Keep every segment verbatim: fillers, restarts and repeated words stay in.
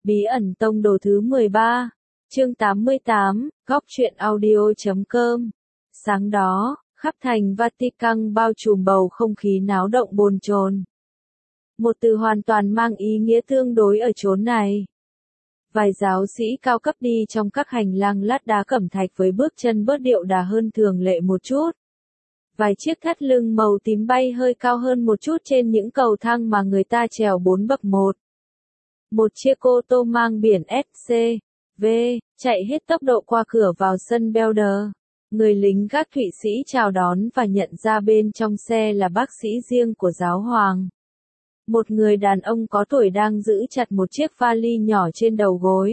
Bí ẩn tông đồ thứ mười ba, chương tám mươi tám, góc truyện audio chấm com. Sáng đó, khắp thành Vatican bao trùm bầu không khí náo động bồn chồn. Một từ hoàn toàn mang ý nghĩa tương đối ở chốn này. Vài giáo sĩ cao cấp đi trong các hành lang lát đá cẩm thạch với bước chân bớt điệu đà hơn thường lệ một chút. Vài chiếc thắt lưng màu tím bay hơi cao hơn một chút trên những cầu thang mà người ta trèo bốn bậc một. Một chiếc ô tô mang biển ép xê vê chạy hết tốc độ qua cửa vào sân Belder. Người lính gác Thụy Sĩ chào đón và nhận ra bên trong xe là bác sĩ riêng của giáo hoàng. Một người đàn ông có tuổi đang giữ chặt một chiếc vali nhỏ trên đầu gối.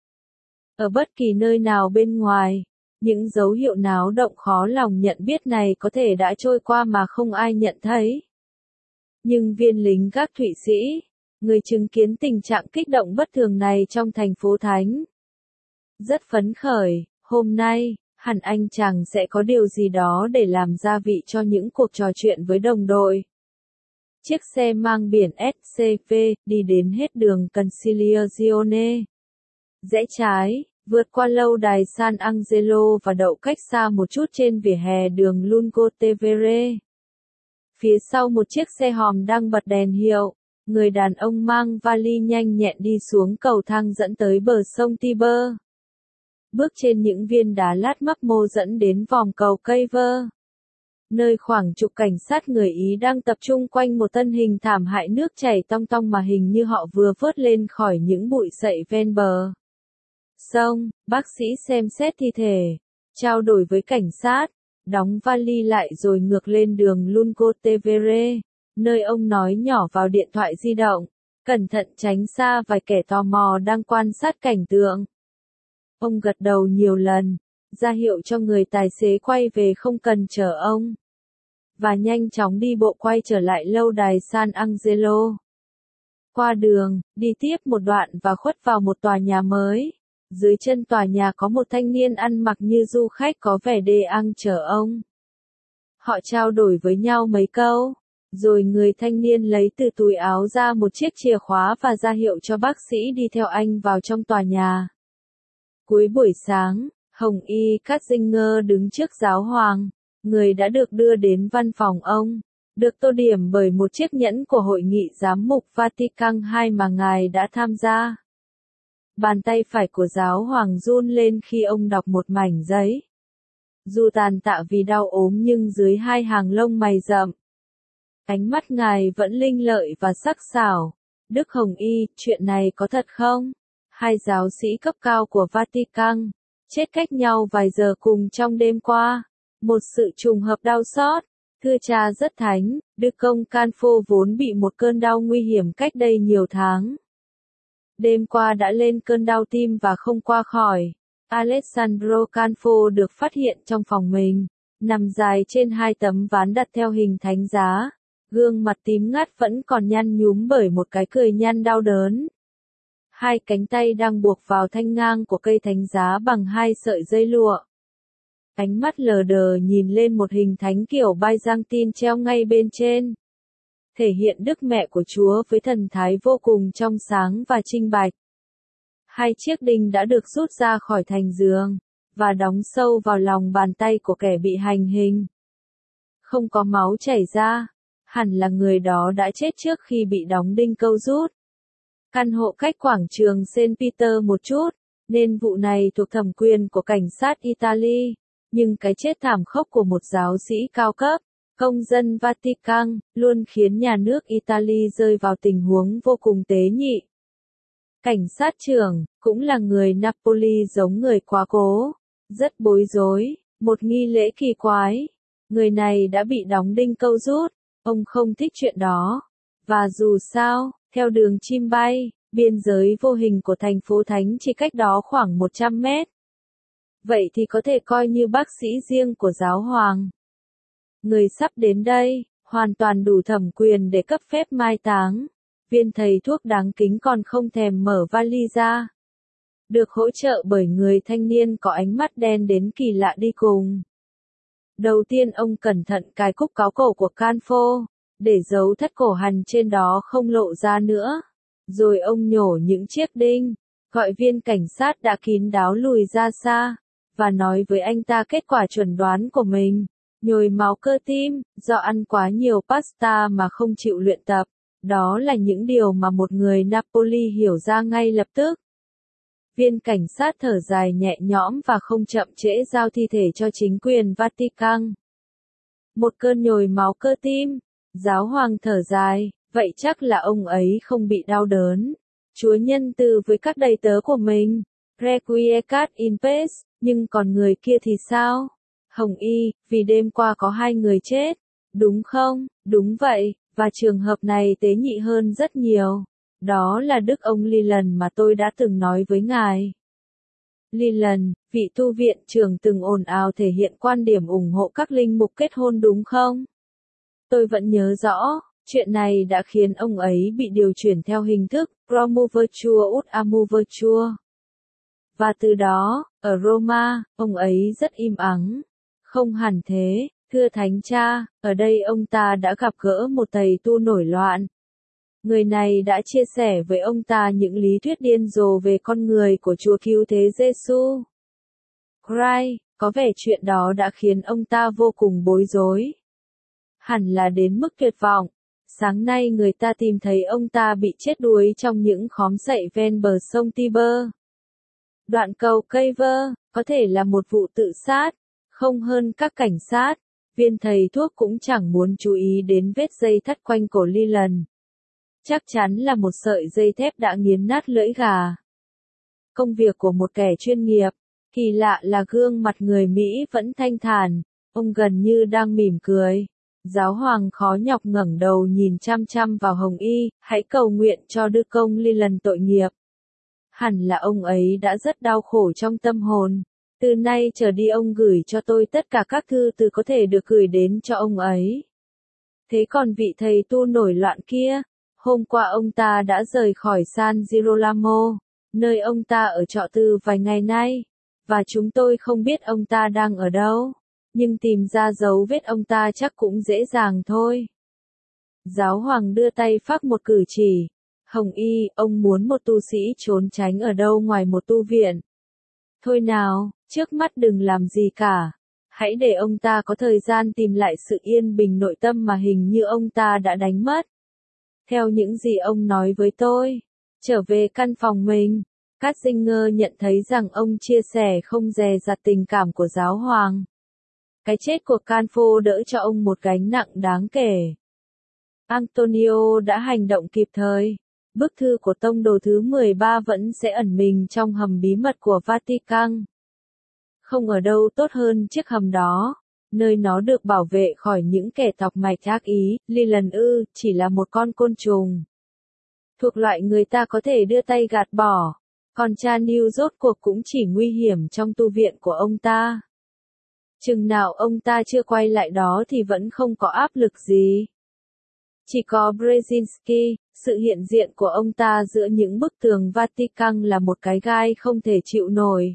Ở bất kỳ nơi nào bên ngoài, những dấu hiệu náo động khó lòng nhận biết này có thể đã trôi qua mà không ai nhận thấy. Nhưng viên lính gác Thụy Sĩ, người chứng kiến tình trạng kích động bất thường này trong thành phố Thánh, rất phấn khởi. Hôm nay, hẳn anh chàng sẽ có điều gì đó để làm gia vị cho những cuộc trò chuyện với đồng đội. Chiếc xe mang biển ét xê vê đi đến hết đường Conciliazione. Rẽ trái, vượt qua lâu đài San Angelo và đậu cách xa một chút trên vỉa hè đường Lungo Tevere. Phía sau một chiếc xe hòm đang bật đèn hiệu, người đàn ông mang vali nhanh nhẹn đi xuống cầu thang dẫn tới bờ sông Tiber. Bước trên những viên đá lát mấp mô dẫn đến vòng cầu cây vơ, nơi khoảng chục cảnh sát người Ý đang tập trung quanh một thân hình thảm hại nước chảy tong tong mà hình như họ vừa vớt lên khỏi những bụi sậy ven bờ sông. Bác sĩ xem xét thi thể, trao đổi với cảnh sát, đóng vali lại rồi ngược lên đường Lungo Tevere, nơi ông nói nhỏ vào điện thoại di động, cẩn thận tránh xa vài kẻ tò mò đang quan sát cảnh tượng. Ông gật đầu nhiều lần, ra hiệu cho người tài xế quay về không cần chở ông, và nhanh chóng đi bộ quay trở lại lâu đài San Angelo. Qua đường, đi tiếp một đoạn và khuất vào một tòa nhà mới. Dưới chân tòa nhà có một thanh niên ăn mặc như du khách có vẻ đê ăn chở ông. Họ trao đổi với nhau mấy câu, rồi người thanh niên lấy từ túi áo ra một chiếc chìa khóa và ra hiệu cho bác sĩ đi theo anh vào trong tòa nhà. Cuối buổi sáng, Hồng Y Katzinger đứng trước giáo hoàng, người đã được đưa đến văn phòng ông, được tô điểm bởi một chiếc nhẫn của hội nghị giám mục Vatican hai mà ngài đã tham gia. Bàn tay phải của giáo hoàng run lên khi ông đọc một mảnh giấy. Dù tàn tạ vì đau ốm nhưng dưới hai hàng lông mày rậm, ánh mắt ngài vẫn linh lợi và sắc sảo. Đức Hồng Y, chuyện này có thật không? Hai giáo sĩ cấp cao của Vatican chết cách nhau vài giờ cùng trong đêm qua. Một sự trùng hợp đau xót. Thưa cha rất thánh, Đức công Canfo vốn bị một cơn đau nguy hiểm cách đây nhiều tháng. Đêm qua đã lên cơn đau tim và không qua khỏi. Alessandro Canfo được phát hiện trong phòng mình, nằm dài trên hai tấm ván đặt theo hình thánh giá. Gương mặt tím ngắt vẫn còn nhăn nhúm bởi một cái cười nhăn đau đớn. Hai cánh tay đang buộc vào thanh ngang của cây thánh giá bằng hai sợi dây lụa. Ánh mắt lờ đờ nhìn lên một hình thánh kiểu Byzantine treo ngay bên trên, thể hiện Đức Mẹ của Chúa với thần thái vô cùng trong sáng và trinh bạch. Hai chiếc đinh đã được rút ra khỏi thành giường, và đóng sâu vào lòng bàn tay của kẻ bị hành hình. Không có máu chảy ra, hẳn là người đó đã chết trước khi bị đóng đinh câu rút. Căn hộ cách quảng trường Saint Peter một chút, nên vụ này thuộc thẩm quyền của cảnh sát Italy, nhưng cái chết thảm khốc của một giáo sĩ cao cấp, công dân Vatican, luôn khiến nhà nước Italy rơi vào tình huống vô cùng tế nhị. Cảnh sát trưởng, cũng là người Napoli giống người quá cố, rất bối rối, một nghi lễ kỳ quái. Người này đã bị đóng đinh câu rút, ông không thích chuyện đó. Và dù sao, theo đường chim bay, biên giới vô hình của thành phố Thánh chỉ cách đó khoảng một trăm mét. Vậy thì có thể coi như bác sĩ riêng của giáo hoàng. Người sắp đến đây, hoàn toàn đủ thẩm quyền để cấp phép mai táng. Viên thầy thuốc đáng kính còn không thèm mở vali ra. Được hỗ trợ bởi người thanh niên có ánh mắt đen đến kỳ lạ đi cùng. Đầu tiên ông cẩn thận cài cúc cáo cổ của Canfo, để dấu thắt cổ hằn trên đó không lộ ra nữa. Rồi ông nhổ những chiếc đinh, gọi viên cảnh sát đã kín đáo lùi ra xa, và nói với anh ta kết quả chuẩn đoán của mình. Nhồi máu cơ tim, do ăn quá nhiều pasta mà không chịu luyện tập. Đó là những điều mà một người Napoli hiểu ra ngay lập tức. Viên cảnh sát thở dài nhẹ nhõm và không chậm trễ giao thi thể cho chính quyền Vatican. Một cơn nhồi máu cơ tim, giáo hoàng thở dài, vậy chắc là ông ấy không bị đau đớn. Chúa nhân từ với các đầy tớ của mình, Requiescat in pace, nhưng còn người kia thì sao? Hồng Y, vì đêm qua có hai người chết, đúng không? Đúng vậy, và trường hợp này tế nhị hơn rất nhiều. Đó là đức ông Leland mà tôi đã từng nói với ngài. Leland, vị tu viện trưởng từng ồn ào thể hiện quan điểm ủng hộ các linh mục kết hôn đúng không? Tôi vẫn nhớ rõ, chuyện này đã khiến ông ấy bị điều chuyển theo hình thức promoverture ut amoverture. Và từ đó, ở Roma, ông ấy rất im ắng. Không hẳn thế, thưa thánh cha, ở đây ông ta đã gặp gỡ một thầy tu nổi loạn. Người này đã chia sẻ với ông ta những lý thuyết điên rồ về con người của Chúa Cứu Thế Giêsu Christ, có vẻ chuyện đó đã khiến ông ta vô cùng bối rối. Hẳn là đến mức tuyệt vọng. Sáng nay người ta tìm thấy ông ta bị chết đuối trong những khóm sậy ven bờ sông Tiber. Đoạn cầu Caver, có thể là một vụ tự sát, không hơn các cảnh sát. Viên thầy thuốc cũng chẳng muốn chú ý đến vết dây thắt quanh cổ Leland. Chắc chắn là một sợi dây thép đã nghiến nát lưỡi gà. Công việc của một kẻ chuyên nghiệp, kỳ lạ là gương mặt người Mỹ vẫn thanh thản, ông gần như đang mỉm cười. Giáo hoàng khó nhọc ngẩng đầu nhìn chăm chăm vào Hồng Y, hãy cầu nguyện cho đức công Leland tội nghiệp. Hẳn là ông ấy đã rất đau khổ trong tâm hồn. Từ nay trở đi ông gửi cho tôi tất cả các thư từ có thể được gửi đến cho ông ấy. Thế còn vị thầy tu nổi loạn kia, hôm qua ông ta đã rời khỏi San Girolamo, nơi ông ta ở trọ từ vài ngày nay, và chúng tôi không biết ông ta đang ở đâu, nhưng tìm ra dấu vết ông ta chắc cũng dễ dàng thôi. Giáo hoàng đưa tay phác một cử chỉ. Hồng Y, ông muốn một tu sĩ trốn tránh ở đâu ngoài một tu viện. Thôi nào, trước mắt đừng làm gì cả. Hãy để ông ta có thời gian tìm lại sự yên bình nội tâm mà hình như ông ta đã đánh mất. Theo những gì ông nói với tôi, trở về căn phòng mình, Ratzinger nhận thấy rằng ông chia sẻ không dè dặt tình cảm của giáo hoàng. Cái chết của Canfo đỡ cho ông một gánh nặng đáng kể. Antonio đã hành động kịp thời. Bức thư của tông đồ thứ mười ba vẫn sẽ ẩn mình trong hầm bí mật của Vatican. Không ở đâu tốt hơn chiếc hầm đó, nơi nó được bảo vệ khỏi những kẻ tọc mạch ác ý. Leland ư, chỉ là một con côn trùng. Thuộc loại người ta có thể đưa tay gạt bỏ, còn cha New rốt cuộc cũng chỉ nguy hiểm trong tu viện của ông ta. Chừng nào ông ta chưa quay lại đó thì vẫn không có áp lực gì. Chỉ có Brzezinski, sự hiện diện của ông ta giữa những bức tường Vatican là một cái gai không thể chịu nổi.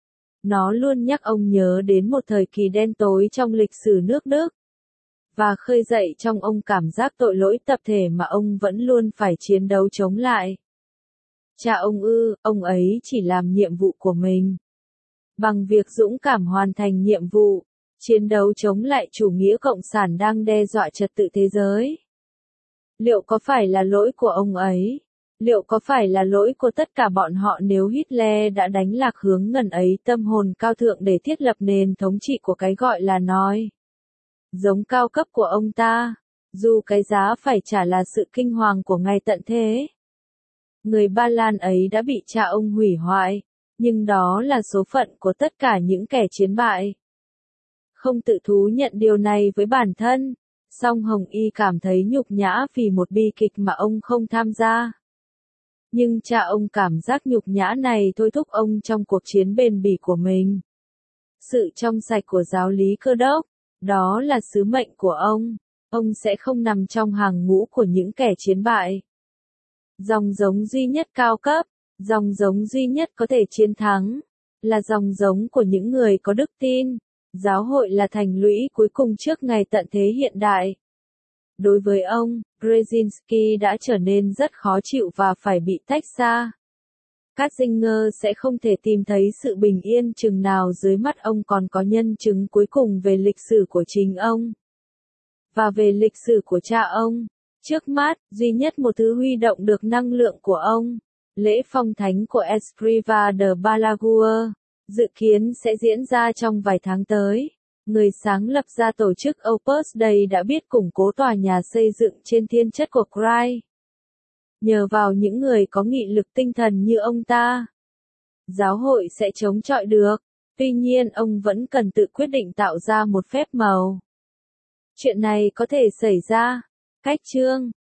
Nó luôn nhắc ông nhớ đến một thời kỳ đen tối trong lịch sử nước Đức, và khơi dậy trong ông cảm giác tội lỗi tập thể mà ông vẫn luôn phải chiến đấu chống lại. Cha ông ư, ông ấy chỉ làm nhiệm vụ của mình. Bằng việc dũng cảm hoàn thành nhiệm vụ, chiến đấu chống lại chủ nghĩa cộng sản đang đe dọa trật tự thế giới. Liệu có phải là lỗi của ông ấy? Liệu có phải là lỗi của tất cả bọn họ nếu Hitler đã đánh lạc hướng ngần ấy tâm hồn cao thượng để thiết lập nền thống trị của cái gọi là nói giống cao cấp của ông ta, dù cái giá phải trả là sự kinh hoàng của ngày tận thế? Người Ba Lan ấy đã bị cha ông hủy hoại, nhưng đó là số phận của tất cả những kẻ chiến bại. Không tự thú nhận điều này với bản thân, song Hồng Y cảm thấy nhục nhã vì một bi kịch mà ông không tham gia. Nhưng cha ông cảm giác nhục nhã này thôi thúc ông trong cuộc chiến bền bỉ của mình. Sự trong sạch của giáo lý Cơ đốc, đó là sứ mệnh của ông. Ông sẽ không nằm trong hàng ngũ của những kẻ chiến bại. Dòng giống duy nhất cao cấp, dòng giống duy nhất có thể chiến thắng, là dòng giống của những người có đức tin. Giáo hội là thành lũy cuối cùng trước ngày tận thế hiện đại. Đối với ông, Brzezinski đã trở nên rất khó chịu và phải bị tách xa. Ratzinger sẽ không thể tìm thấy sự bình yên chừng nào dưới mắt ông còn có nhân chứng cuối cùng về lịch sử của chính ông. Và về lịch sử của cha ông. Trước mắt, duy nhất một thứ huy động được năng lượng của ông. Lễ phong thánh của Escrivá de Balaguer, dự kiến sẽ diễn ra trong vài tháng tới. Người sáng lập ra tổ chức Opus Dei đã biết củng cố tòa nhà xây dựng trên thiên chất của Christ. Nhờ vào những người có nghị lực tinh thần như ông ta, giáo hội sẽ chống chọi được. Tuy nhiên ông vẫn cần tự quyết định tạo ra một phép màu. Chuyện này có thể xảy ra. Cách chương